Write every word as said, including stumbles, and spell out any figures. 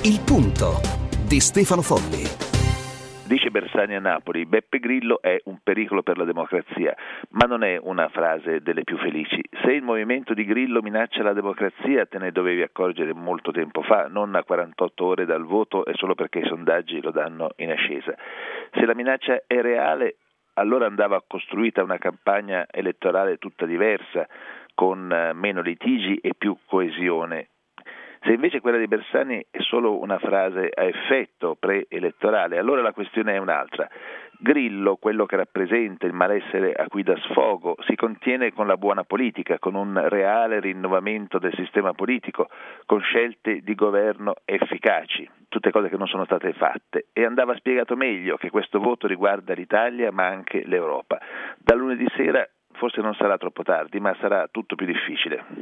Il punto di Stefano Folli. Dice Bersani a Napoli: Beppe Grillo è un pericolo per la democrazia, ma non è una frase delle più felici. Se il movimento di Grillo minaccia la democrazia, te ne dovevi accorgere molto tempo fa, non a quarantotto ore dal voto e solo perché i sondaggi lo danno in ascesa. Se la minaccia è reale, allora andava costruita una campagna elettorale tutta diversa, con meno litigi e più coesione. Se invece quella di Bersani è solo una frase a effetto preelettorale, allora la questione è un'altra. Grillo, quello che rappresenta il malessere a cui dà sfogo, si contiene con la buona politica, con un reale rinnovamento del sistema politico, con scelte di governo efficaci, tutte cose che non sono state fatte, e andava spiegato meglio che questo voto riguarda l'Italia ma anche l'Europa. Da lunedì sera forse non sarà troppo tardi, ma sarà tutto più difficile.